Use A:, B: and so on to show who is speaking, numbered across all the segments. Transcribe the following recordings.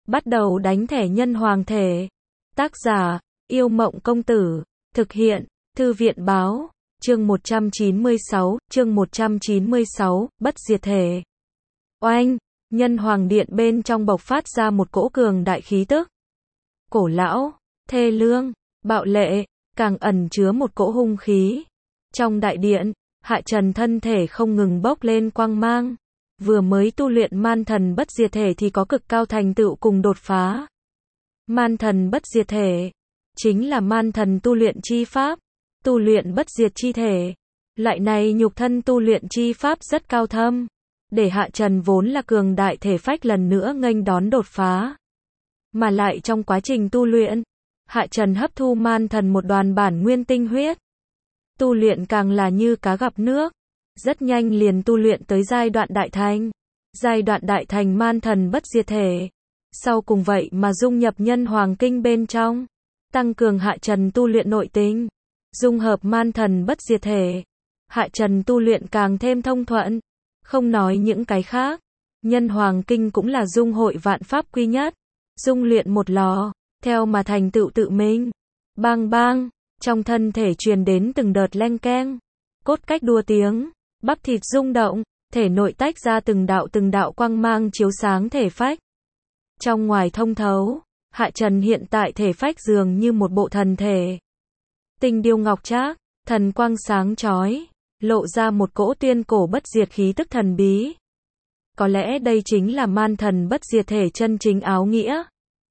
A: Bắt đầu đánh thẻ nhân hoàng thể. Tác giả, Yêu Mộng Công Tử. Thực hiện, Thư viện Báo. Chương 196, Bất Diệt Thể. Oanh, nhân hoàng điện bên trong bộc phát ra một cỗ cường đại khí tức. Cổ lão, thê lương, bạo lệ, càng ẩn chứa một cỗ hung khí. Trong đại điện, Hạ Trần thân thể không ngừng bốc lên quang mang. Vừa mới tu luyện man thần bất diệt thể thì có cực cao thành tựu cùng đột phá. Man thần bất diệt thể chính là man thần tu luyện chi pháp, tu luyện bất diệt chi thể. Loại này nhục thân tu luyện chi pháp rất cao thâm, để Hạ Trần vốn là cường đại thể phách lần nữa nghênh đón đột phá. Mà lại trong quá trình tu luyện, Hạ Trần hấp thu man thần một đoàn bản nguyên tinh huyết. Tu luyện càng là như cá gặp nước, rất nhanh liền tu luyện tới giai đoạn đại thành. Giai đoạn đại thành man thần bất diệt thể. Sau cùng vậy mà dung nhập nhân hoàng kinh bên trong, tăng cường Hạ Trần tu luyện nội tình, dung hợp man thần bất diệt thể. Hạ Trần tu luyện càng thêm thông thuận. Không nói những cái khác, nhân hoàng kinh cũng là dung hội vạn pháp quy nhất, dung luyện một lò, theo mà thành tựu tự mình. Bang bang, trong thân thể truyền đến từng đợt leng keng, cốt cách đua tiếng, bắp thịt rung động, thể nội tách ra từng đạo quang mang chiếu sáng thể phách. Trong ngoài thông thấu, Hạ Trần hiện tại thể phách dường như một bộ thần thể. Tinh điêu ngọc trác, thần quang sáng chói, lộ ra một cỗ tuyên cổ bất diệt khí tức thần bí. Có lẽ đây chính là man thần bất diệt thể chân chính áo nghĩa.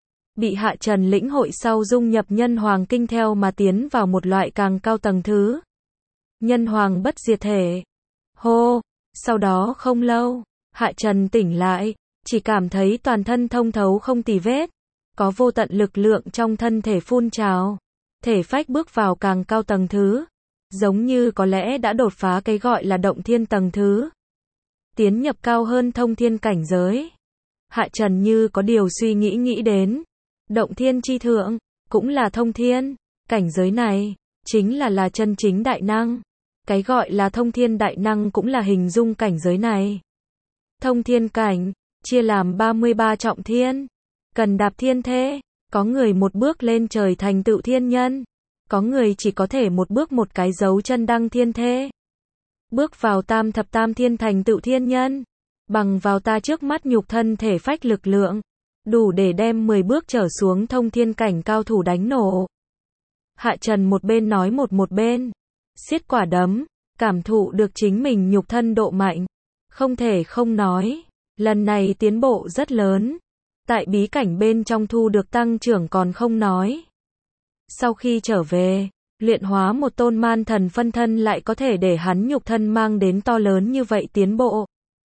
A: Bị Hạ Trần lĩnh hội sau dung nhập nhân hoàng kinh theo mà tiến vào một loại càng cao tầng thứ. Nhân hoàng bất diệt thể. Hô, sau đó không lâu, Hạ Trần tỉnh lại, chỉ cảm thấy toàn thân thông thấu không tì vết, có vô tận lực lượng trong thân thể phun trào, thể phách bước vào càng cao tầng thứ, giống như có lẽ đã đột phá cái gọi là động thiên tầng thứ, tiến nhập cao hơn thông thiên cảnh giới. Hạ Trần như có điều suy nghĩ đến, động thiên chi thượng, cũng là thông thiên, cảnh giới này, chính là chân chính đại năng. Cái gọi là thông thiên đại năng cũng là hình dung cảnh giới này. Thông thiên cảnh, chia làm 33 trọng thiên. Cần đạp thiên thế, có người một bước lên trời thành tựu thiên nhân. Có người chỉ có thể một bước một cái dấu chân đăng thiên thế. Bước vào tam thập tam thiên thành tựu thiên nhân. Bằng vào ta trước mắt nhục thân thể phách lực lượng, đủ để đem 10 bước trở xuống thông thiên cảnh cao thủ đánh nổ. Hạ Trần một bên nói một bên siết quả đấm, cảm thụ được chính mình nhục thân độ mạnh. Không thể không nói, lần này tiến bộ rất lớn. Tại bí cảnh bên trong thu được tăng trưởng còn không nói. Sau khi trở về, luyện hóa một tôn man thần phân thân lại có thể để hắn nhục thân mang đến to lớn như vậy tiến bộ.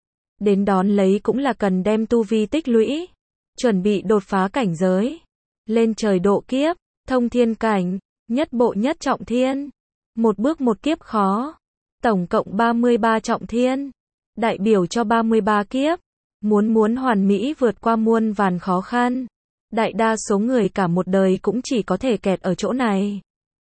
A: Đến đón lấy cũng là cần đem tu vi tích lũy, chuẩn bị đột phá cảnh giới. Lên trời độ kiếp, thông thiên cảnh, nhất bộ nhất trọng thiên. Một bước một kiếp khó. Tổng cộng 33 trọng thiên. Đại biểu cho 33 kiếp. Muốn hoàn mỹ vượt qua muôn vàn khó khăn. Đại đa số người cả một đời cũng chỉ có thể kẹt ở chỗ này.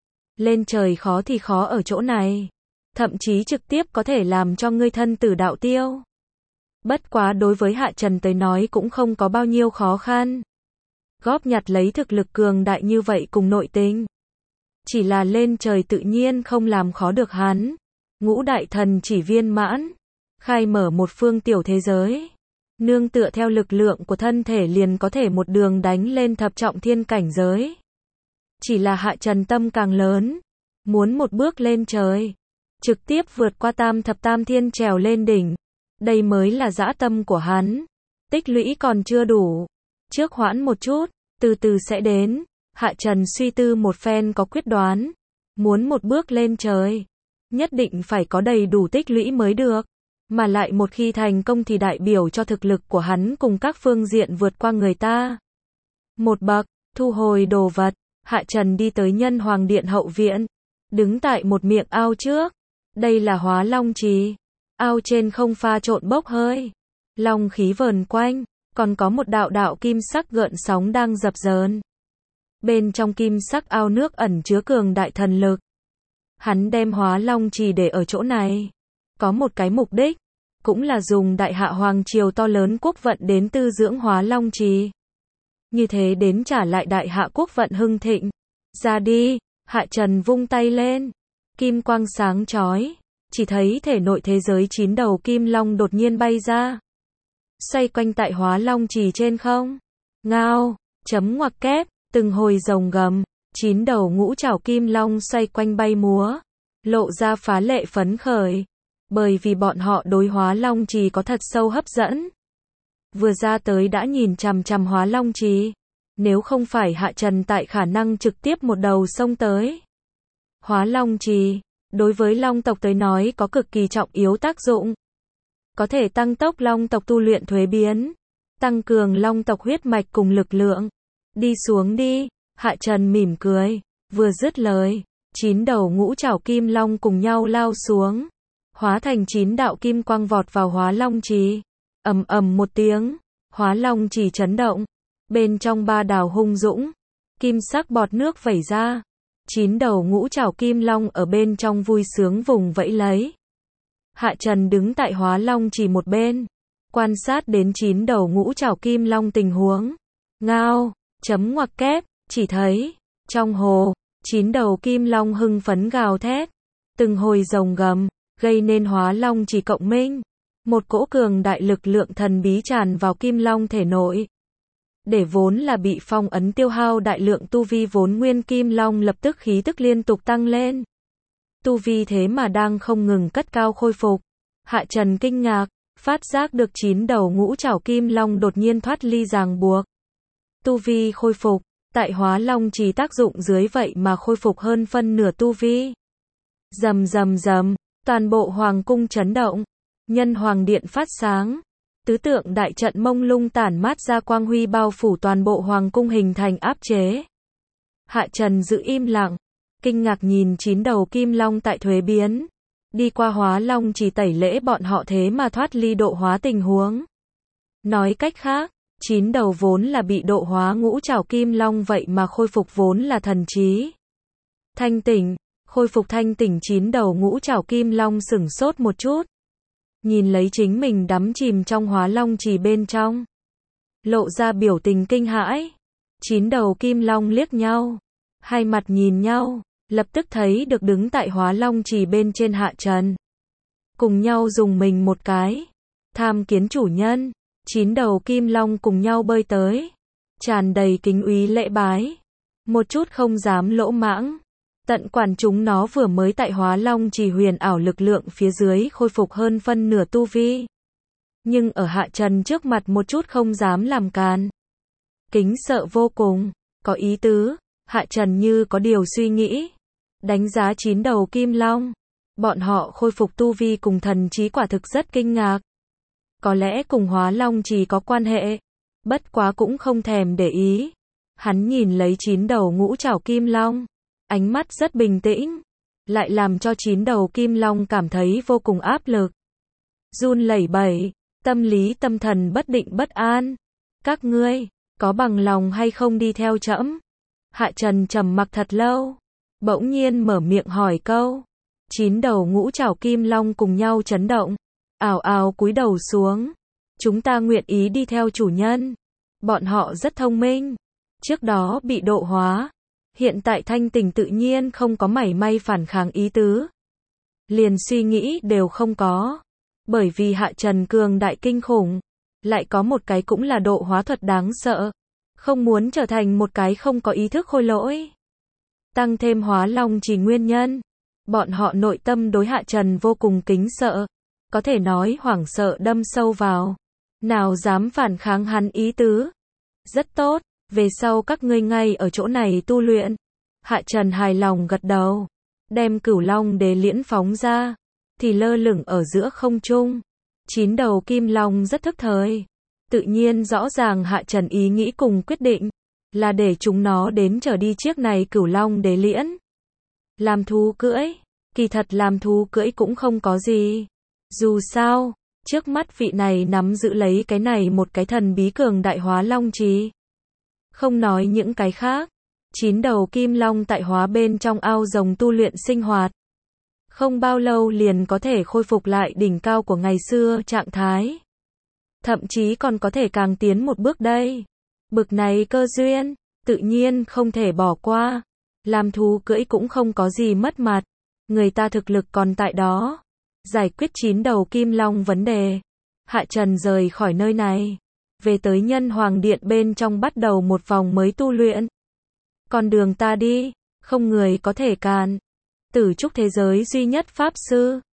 A: Lên trời khó thì khó ở chỗ này. Thậm chí trực tiếp có thể làm cho ngươi thân tử đạo tiêu. Bất quá đối với Hạ Trần tới nói cũng không có bao nhiêu khó khăn. Góp nhặt lấy thực lực cường đại như vậy cùng nội tình. Chỉ là lên trời tự nhiên không làm khó được hắn. Ngũ đại thần chỉ viên mãn, khai mở một phương tiểu thế giới. Nương tựa theo lực lượng của thân thể liền có thể một đường đánh lên thập trọng thiên cảnh giới. Chỉ là Hạ Trần tâm càng lớn, muốn một bước lên trời, trực tiếp vượt qua tam thập tam thiên trèo lên đỉnh. Đây mới là dã tâm của hắn. Tích lũy còn chưa đủ, trước hoãn một chút, từ từ sẽ đến. Hạ Trần suy tư một phen có quyết đoán, muốn một bước lên trời, nhất định phải có đầy đủ tích lũy mới được, mà lại một khi thành công thì đại biểu cho thực lực của hắn cùng các phương diện vượt qua người ta. Một bậc, thu hồi đồ vật, Hạ Trần đi tới nhân hoàng điện hậu viện, đứng tại một miệng ao trước. Đây là Hóa Long Trì, ao trên không pha trộn bốc hơi, long khí vờn quanh, còn có một đạo kim sắc gợn sóng đang dập dờn. Bên trong kim sắc ao nước ẩn chứa cường đại thần lực. Hắn đem Hóa Long Trì để ở chỗ này, có một cái mục đích, cũng là dùng đại hạ hoàng triều to lớn quốc vận đến tư dưỡng Hóa Long Trì. như thế đến trả lại đại hạ quốc vận hưng thịnh. Ra đi, Hạ Trần vung tay lên, kim quang sáng chói, chỉ thấy thể nội thế giới 9 đầu kim long đột nhiên bay ra, xoay quanh tại Hóa Long Trì trên không. Ngao, chấm ngoặc kép, từng hồi rồng gầm, 9 đầu ngũ trảo kim long xoay quanh bay múa, lộ ra phá lệ phấn khởi, bởi vì bọn họ đối Hóa Long Trì có thật sâu hấp dẫn. Vừa ra tới đã nhìn chằm chằm Hóa Long Trì, nếu không phải Hạ Trần tại khả năng trực tiếp một đầu xông tới. Hóa Long Trì, đối với long tộc tới nói có cực kỳ trọng yếu tác dụng. Có thể tăng tốc long tộc tu luyện thuế biến, tăng cường long tộc huyết mạch cùng lực lượng. Đi xuống đi, Hạ Trần mỉm cười, vừa dứt lời, 9 đầu ngũ trảo kim long cùng nhau lao xuống, hóa thành 9 đạo kim quang vọt vào Hóa Long Trì. Ầm ầm một tiếng, Hóa Long Trì chấn động, bên trong ba đào hung dũng, kim sắc bọt nước vẩy ra, 9 đầu ngũ trảo kim long ở bên trong vui sướng vùng vẫy lấy. Hạ Trần đứng tại Hóa Long Trì một bên, quan sát đến 9 đầu ngũ trảo kim long tình huống. Ngao, chấm ngoặc kép, chỉ thấy, trong hồ, 9 đầu kim long hưng phấn gào thét, từng hồi rồng gầm, gây nên Hóa Long Trì cộng minh. Một cỗ cường đại lực lượng thần bí tràn vào kim long thể nội. Để vốn là bị phong ấn tiêu hao đại lượng tu vi vốn nguyên kim long lập tức khí tức liên tục tăng lên. Tu vi thế mà đang không ngừng cất cao khôi phục. Hạ Trần kinh ngạc, phát giác được 9 đầu ngũ trảo kim long đột nhiên thoát ly ràng buộc. Tu vi khôi phục, tại Hóa Long Trì tác dụng dưới vậy mà khôi phục hơn phân nửa tu vi. Rầm rầm rầm, toàn bộ hoàng cung chấn động, Nhân Hoàng Điện phát sáng. Tứ tượng đại trận mông lung tản mát ra quang huy bao phủ toàn bộ hoàng cung hình thành áp chế. Hạ Trần giữ im lặng, kinh ngạc nhìn 9 đầu kim long tại thuế biến. Đi qua Hóa Long Trì tẩy lễ bọn họ thế mà thoát ly độ hóa tình huống. Nói cách khác, 9 đầu vốn là bị độ hóa ngũ trảo kim long vậy mà khôi phục vốn là thần trí. Thanh tỉnh, khôi phục thanh tỉnh 9 đầu ngũ trảo kim long sửng sốt một chút. Nhìn lấy chính mình đắm chìm trong Hóa Long Trì bên trong, lộ ra biểu tình kinh hãi. 9 đầu kim long liếc nhau, hai mặt nhìn nhau, lập tức thấy được đứng tại Hóa Long Trì bên trên Hạ Trần. Cùng nhau dùng mình một cái, tham kiến chủ nhân. 9 đầu kim long cùng nhau bơi tới, tràn đầy kính úy lễ bái, một chút không dám lỗ mãng. Tận quản chúng nó vừa mới tại Hóa Long Trì huyền ảo lực lượng phía dưới khôi phục hơn phân nửa tu vi. Nhưng ở Hạ Trần trước mặt một chút không dám làm càn. Kính sợ vô cùng, có ý tứ, Hạ Trần như có điều suy nghĩ. Đánh giá 9 đầu kim long, bọn họ khôi phục tu vi cùng thần trí quả thực rất kinh ngạc. Có lẽ cùng Hóa Long Trì có quan hệ, bất quá cũng không thèm để ý. Hắn nhìn lấy 9 đầu ngũ trảo kim long, ánh mắt rất bình tĩnh, lại làm cho 9 đầu kim long cảm thấy vô cùng áp lực. Run lẩy bẩy, tâm lý tâm thần bất định bất an. Các ngươi, có bằng lòng hay không đi theo trẫm? Hạ Trần trầm mặc thật lâu, bỗng nhiên mở miệng hỏi câu. 9 đầu ngũ trảo kim long cùng nhau chấn động, ào ào cúi đầu xuống. Chúng ta nguyện ý đi theo chủ nhân. Bọn họ rất thông minh, trước đó bị độ hóa, hiện tại thanh tỉnh tự nhiên không có mảy may phản kháng ý tứ. Liền suy nghĩ đều không có. Bởi vì Hạ Trần cường đại kinh khủng, lại có một cái cũng là độ hóa thuật đáng sợ. Không muốn trở thành một cái không có ý thức khôi lỗi. Tăng thêm Hóa Long Trì nguyên nhân, bọn họ nội tâm đối Hạ Trần vô cùng kính sợ. Có thể nói hoảng sợ đâm sâu vào. Nào dám phản kháng hắn ý tứ. Rất tốt, về sau các ngươi ngay ở chỗ này tu luyện. Hạ Trần hài lòng gật đầu, đem Cửu Long Đế liễn phóng ra, thì lơ lửng ở giữa không trung. 9 đầu kim long rất thức thời, tự nhiên rõ ràng Hạ Trần ý nghĩ cùng quyết định, là để chúng nó đến trở đi chiếc này Cửu Long Đế liễn. Làm thú cưỡi, kỳ thật làm thú cưỡi cũng không có gì. Dù sao, trước mắt vị này nắm giữ lấy cái này một cái thần bí cường đại Hóa Long Trì. Không nói những cái khác, 9 đầu kim long tại hóa bên trong ao rồng tu luyện sinh hoạt. Không bao lâu liền có thể khôi phục lại đỉnh cao của ngày xưa trạng thái. Thậm chí còn có thể càng tiến một bước đây. Bực này cơ duyên, tự nhiên không thể bỏ qua. Làm thú cưỡi cũng không có gì mất mặt. Người ta thực lực còn tại đó. Giải quyết 9 đầu kim long vấn đề. Hạ Trần rời khỏi nơi này. Về tới Nhân Hoàng Điện bên trong bắt đầu một vòng mới tu luyện. Con đường ta đi, không người có thể cản. Tử trúc thế giới duy nhất Pháp Sư.